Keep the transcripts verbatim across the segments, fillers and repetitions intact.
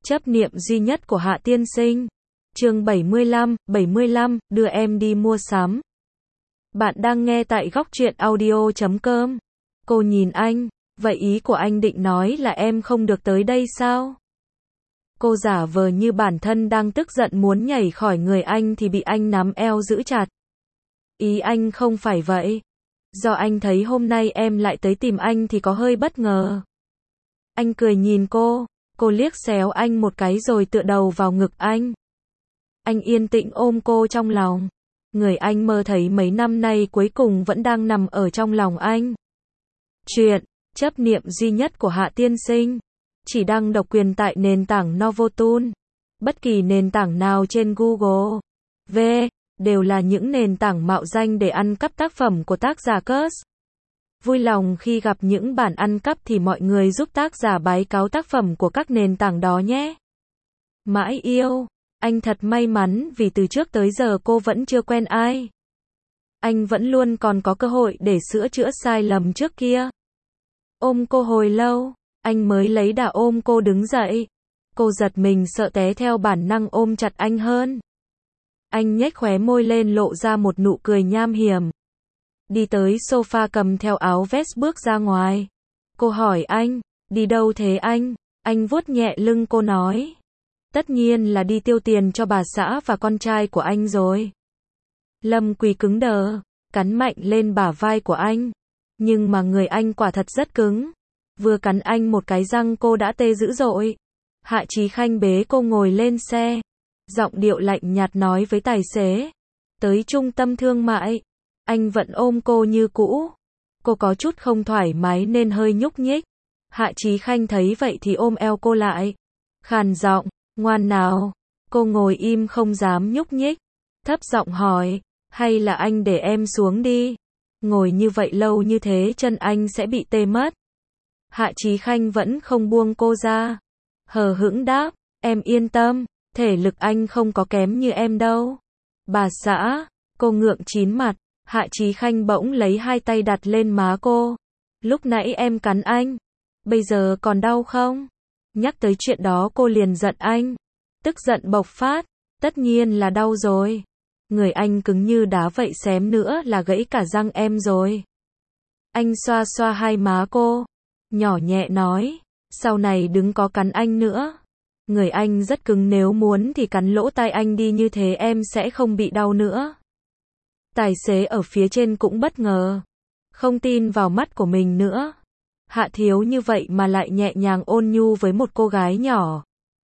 Chấp niệm duy nhất của Hạ tiên sinh. Chương bảy mươi lăm, bảy mươi lăm, đưa em đi mua sắm. Bạn đang nghe tại góc truyện audio chấm com. Cô nhìn anh, vậy ý của anh định nói là em không được tới đây sao? Cô giả vờ như bản thân đang tức giận muốn nhảy khỏi người anh thì bị anh nắm eo giữ chặt. Ý anh không phải vậy. Do anh thấy hôm nay em lại tới tìm anh thì có hơi bất ngờ. Anh cười nhìn cô, cô liếc xéo anh một cái rồi tựa đầu vào ngực anh. Anh yên tĩnh ôm cô trong lòng. Người anh mơ thấy mấy năm nay cuối cùng vẫn đang nằm ở trong lòng anh. Chuyện, chấp niệm duy nhất của Hạ tiên sinh. Chỉ đăng độc quyền tại nền tảng Novotoon. Bất kỳ nền tảng nào trên Google, V, đều là những nền tảng mạo danh để ăn cắp tác phẩm của tác giả Curse. Vui lòng khi gặp những bản ăn cắp thì mọi người giúp tác giả báo cáo tác phẩm của các nền tảng đó nhé. Mãi yêu, anh thật may mắn vì từ trước tới giờ cô vẫn chưa quen ai. Anh vẫn luôn còn có cơ hội để sửa chữa sai lầm trước kia. Ôm cô hồi lâu, anh mới lấy đà ôm cô đứng dậy. Cô giật mình sợ té theo bản năng ôm chặt anh hơn. Anh nhếch khóe môi lên lộ ra một nụ cười nham hiểm. Đi tới sofa cầm theo áo vest bước ra ngoài. Cô hỏi anh, đi đâu thế anh? Anh vuốt nhẹ lưng cô nói. Tất nhiên là đi tiêu tiền cho bà xã và con trai của anh rồi. Lâm Quỳ cứng đờ, cắn mạnh lên bả vai của anh. Nhưng mà người anh quả thật rất cứng. Vừa cắn anh một cái răng cô đã tê dữ dội. Hạ Chí Khanh bế cô ngồi lên xe. Giọng điệu lạnh nhạt nói với tài xế. Tới trung tâm thương mại. Anh vẫn ôm cô như cũ. Cô có chút không thoải mái nên hơi nhúc nhích. Hạ Chí Khanh thấy vậy thì ôm eo cô lại. Khàn giọng, ngoan nào. Cô ngồi im không dám nhúc nhích. Thấp giọng hỏi, hay là anh để em xuống đi. Ngồi như vậy lâu như thế chân anh sẽ bị tê mất. Hạ Chí Khanh vẫn không buông cô ra. Hờ hững đáp, em yên tâm, thể lực anh không có kém như em đâu. Bà xã, cô ngượng chín mặt. Hạ Chí Khanh bỗng lấy hai tay đặt lên má cô. Lúc nãy em cắn anh. Bây giờ còn đau không? Nhắc tới chuyện đó cô liền giận anh. Tức giận bộc phát. Tất nhiên là đau rồi. Người anh cứng như đá vậy xém nữa là gãy cả răng em rồi. Anh xoa xoa hai má cô. Nhỏ nhẹ nói. Sau này đừng có cắn anh nữa. Người anh rất cứng nếu muốn thì cắn lỗ tai anh đi như thế em sẽ không bị đau nữa. Tài xế ở phía trên cũng bất ngờ. Không tin vào mắt của mình nữa. Hạ Thiếu như vậy mà lại nhẹ nhàng ôn nhu với một cô gái nhỏ.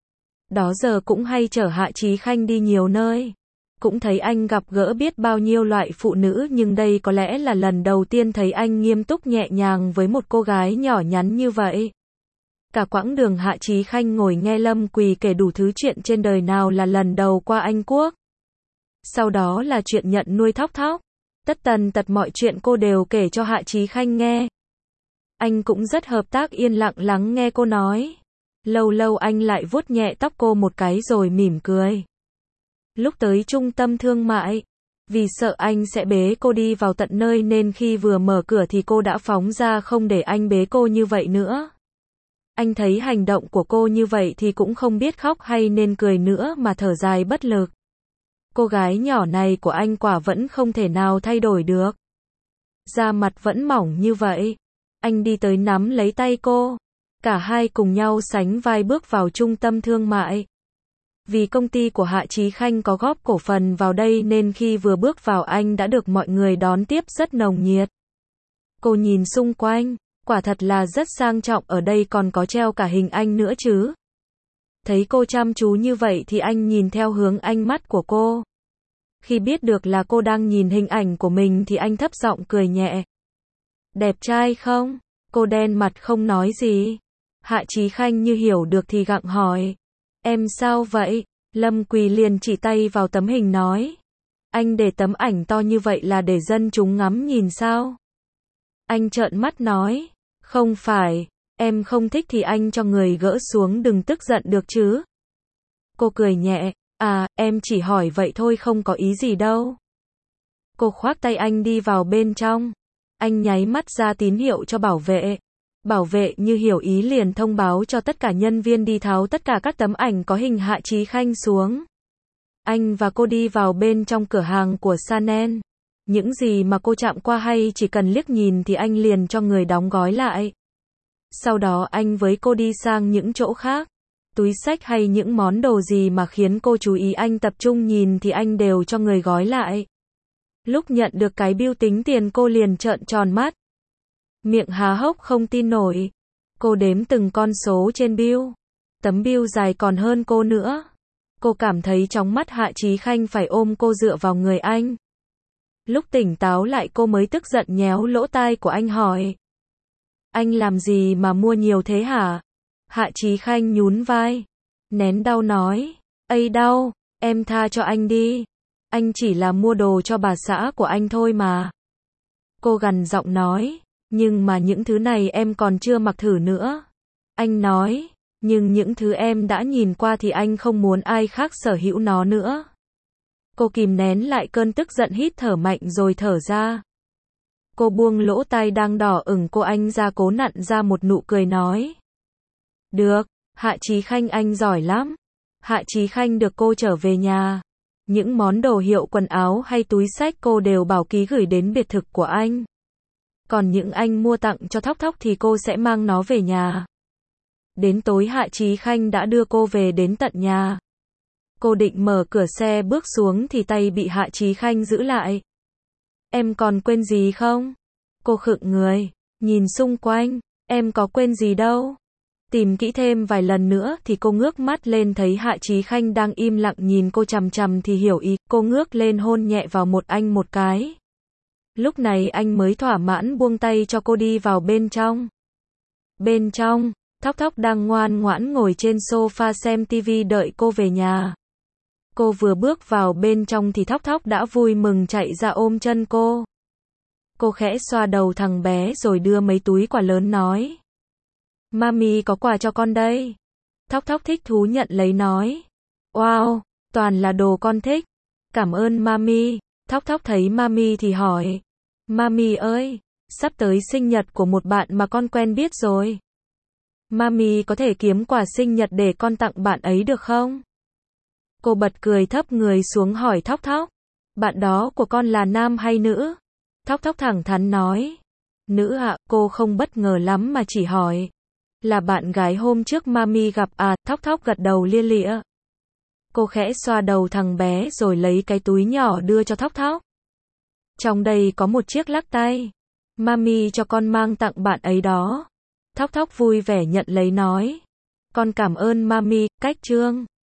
Đó giờ cũng hay chở Hạ Chí Khanh đi nhiều nơi. Cũng thấy anh gặp gỡ biết bao nhiêu loại phụ nữ nhưng đây có lẽ là lần đầu tiên thấy anh nghiêm túc nhẹ nhàng với một cô gái nhỏ nhắn như vậy. Cả quãng đường Hạ Chí Khanh ngồi nghe Lâm Quỳ kể đủ thứ chuyện trên đời nào là lần đầu qua Anh Quốc. Sau đó là chuyện nhận nuôi Thóc Thóc. Tất tần tật mọi chuyện cô đều kể cho Hạ Chí Khanh nghe. Anh cũng rất hợp tác yên lặng lắng nghe cô nói. Lâu lâu anh lại vuốt nhẹ tóc cô một cái rồi mỉm cười. Lúc tới trung tâm thương mại, vì sợ anh sẽ bế cô đi vào tận nơi nên khi vừa mở cửa thì cô đã phóng ra không để anh bế cô như vậy nữa. Anh thấy hành động của cô như vậy thì cũng không biết khóc hay nên cười nữa mà thở dài bất lực. Cô gái nhỏ này của anh quả vẫn không thể nào thay đổi được. Da mặt vẫn mỏng như vậy. Anh đi tới nắm lấy tay cô. Cả hai cùng nhau sánh vai bước vào trung tâm thương mại. Vì công ty của Hạ Chí Khanh có góp cổ phần vào đây nên khi vừa bước vào anh đã được mọi người đón tiếp rất nồng nhiệt. Cô nhìn xung quanh, quả thật là rất sang trọng, ở đây còn có treo cả hình anh nữa chứ. Thấy cô chăm chú như vậy thì anh nhìn theo hướng ánh mắt của cô. Khi biết được là cô đang nhìn hình ảnh của mình thì anh thấp giọng cười nhẹ. Đẹp trai không? Cô đen mặt không nói gì. Hạ Chí Khanh như hiểu được thì gặng hỏi. Em sao vậy? Lâm Quỳ liền chỉ tay vào tấm hình nói. Anh để tấm ảnh to như vậy là để dân chúng ngắm nhìn sao? Anh trợn mắt nói. Không phải, em không thích thì anh cho người gỡ xuống đừng tức giận được chứ. Cô cười nhẹ. À, em chỉ hỏi vậy thôi không có ý gì đâu. Cô khoác tay anh đi vào bên trong. Anh nháy mắt ra tín hiệu cho bảo vệ. Bảo vệ như hiểu ý liền thông báo cho tất cả nhân viên đi tháo tất cả các tấm ảnh có hình Hạ Chí Khanh xuống. Anh và cô đi vào bên trong cửa hàng của Chanel. Những gì mà cô chạm qua hay chỉ cần liếc nhìn thì anh liền cho người đóng gói lại. Sau đó anh với cô đi sang những chỗ khác. Túi xách hay những món đồ gì mà khiến cô chú ý anh tập trung nhìn thì anh đều cho người gói lại. Lúc nhận được cái bill tính tiền cô liền trợn tròn mắt. Miệng há hốc không tin nổi. Cô đếm từng con số trên bill. Tấm bill dài còn hơn cô nữa. Cô cảm thấy chóng mắt Hạ Chí Khanh phải ôm cô dựa vào người anh. Lúc tỉnh táo lại cô mới tức giận nhéo lỗ tai của anh hỏi. Anh làm gì mà mua nhiều thế hả? Hạ Chí Khanh nhún vai. Nén đau nói. Ây đau, em tha cho anh đi. Anh chỉ là mua đồ cho bà xã của anh thôi mà. Cô gằn giọng nói. Nhưng mà những thứ này em còn chưa mặc thử nữa. Anh nói. Nhưng những thứ em đã nhìn qua thì anh không muốn ai khác sở hữu nó nữa. Cô kìm nén lại cơn tức giận hít thở mạnh rồi thở ra. Cô buông lỗ tai đang đỏ ửng cô anh ra cố nặn ra một nụ cười nói. Được, Hạ Chí Khanh anh giỏi lắm. Hạ Chí Khanh được cô trở về nhà. Những món đồ hiệu quần áo hay túi xách cô đều bảo ký gửi đến biệt thự của anh. Còn những anh mua tặng cho Thóc Thóc thì cô sẽ mang nó về nhà. Đến tối Hạ Chí Khanh đã đưa cô về đến tận nhà. Cô định mở cửa xe bước xuống thì tay bị Hạ Chí Khanh giữ lại. Em còn quên gì không? Cô khựng người, nhìn xung quanh, em có quên gì đâu. Tìm kỹ thêm vài lần nữa thì cô ngước mắt lên thấy Hạ Chí Khanh đang im lặng nhìn cô chằm chằm thì hiểu ý, cô ngước lên hôn nhẹ vào một anh một cái. Lúc này anh mới thỏa mãn buông tay cho cô đi vào bên trong. Bên trong, Thóc Thóc đang ngoan ngoãn ngồi trên sofa xem tivi đợi cô về nhà. Cô vừa bước vào bên trong thì Thóc Thóc đã vui mừng chạy ra ôm chân cô. Cô khẽ xoa đầu thằng bé rồi đưa mấy túi quà lớn nói. Mami có quà cho con đây. Thóc Thóc thích thú nhận lấy nói. Wow, toàn là đồ con thích. Cảm ơn Mami. Thóc Thóc thấy Mami thì hỏi. Mami ơi, sắp tới sinh nhật của một bạn mà con quen biết rồi. Mami có thể kiếm quà sinh nhật để con tặng bạn ấy được không? Cô bật cười thấp người xuống hỏi Thóc Thóc. Bạn đó của con là nam hay nữ? Thóc Thóc thẳng thắn nói. Nữ ạ, cô không bất ngờ lắm mà chỉ hỏi. Là bạn gái hôm trước Mami gặp à? Thóc Thóc gật đầu lia lịa. Cô khẽ xoa đầu thằng bé rồi lấy cái túi nhỏ đưa cho Thóc Thóc. Trong đây có một chiếc lắc tay. Mami cho con mang tặng bạn ấy đó. Thóc Thóc vui vẻ nhận lấy nói. Con cảm ơn Mami, cách trương.